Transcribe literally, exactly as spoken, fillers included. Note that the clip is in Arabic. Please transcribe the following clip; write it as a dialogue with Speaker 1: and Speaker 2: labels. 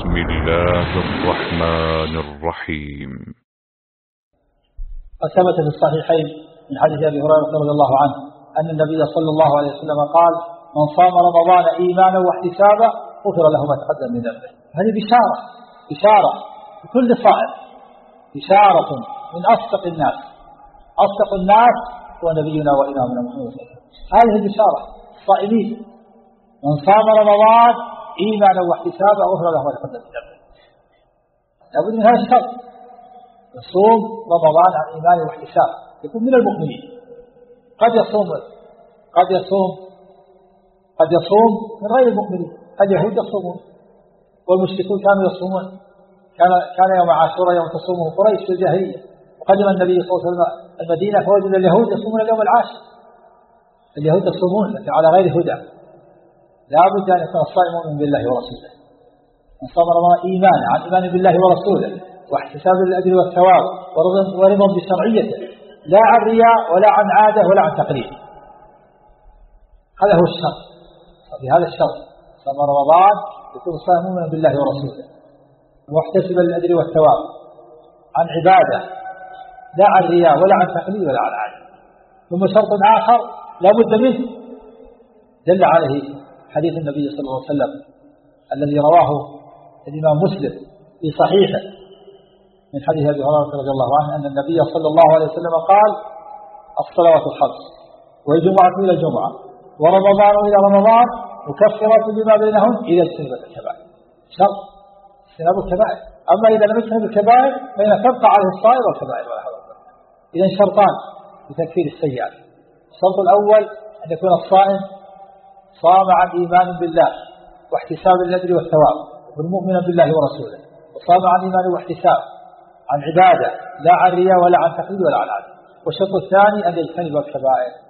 Speaker 1: بسم الله الرحمن الرحيم.
Speaker 2: وثبت في الصحيحين من حديث أبي هريرة رضي الله عنه أن النبي صلى الله عليه وسلم قال: من صام رمضان إيمانا واحتسابا غفر له ما تقدم من ذنبه. هذه بشارة بشارة لكل صائم، بشارة من أصدق الناس. أصدق الناس هو نبينا وإمامنا محمد صلى الله عليه وسلم. هذه البشارة الصائمين: من صام رمضان إيمانا واحتسابا غفر له ما تقدم من ذنبه. لابد من هذا الشرط: يصوم رمضان عن إيمان واحتساب، يكون من المؤمنين. قد يصوم قد يصوم قد يصوم من غير المؤمنين. اليهود يصومون والمشركون كانوا يصومون، كان كان يوم عاشوراء يوم تصومه قريش في الجاهلية، وقدم النبي صلى الله عليه وسلم المدينة فوجد اليهود يصومون اليوم العاشر. اليهود يصومون لكن على غير هدى. لا بد أن يكون الصائم مؤمن بالله ورسوله. من صام رمضان إيمانا عن إيمان بالله ورسوله واحتساب الأجر والثواب ورضا بشرعيته، لا عن رياء ولا عن عادة ولا عن تقليد. هذا هو الشرط. بهذا الشرط صام رمضان يكون صائم مؤمنا بالله ورسوله واحتسب الأجر والثواب عن عبادة، لا عن رياء ولا عن تقليد ولا عن عادة. ثم شرط آخر لا بد منه دل عليه حديث النبي صلى الله عليه وسلم الذي رواه الإمام مسلم في صحيحه من حديث أبي هريرة رضي الله عنه أن النبي صلى الله عليه وسلم قال: الصلوات الخمس والجمعة إلى الجمعة ورمضان إلى رمضان مكفرات لما بينهن إذا اجتنبت الكبائر. شرط اجتناب الكبائر. أما إذا لم يجتنب الكبائر فإن تبقى عليه الصائر والكبائر ولا حول ولا قوة. إذا شرطان لتكفير السيئات: الشرط الأول أن يكون الصائم صام عن إيمان بالله واحتساب الأجر والثواب والمؤمن بالله ورسوله، وصام عن إيمان واحتساب عن عبادة لا عن رياء ولا عن تقليد ولا عن عادة. والشرط الثاني أن يجتنب الكبائر.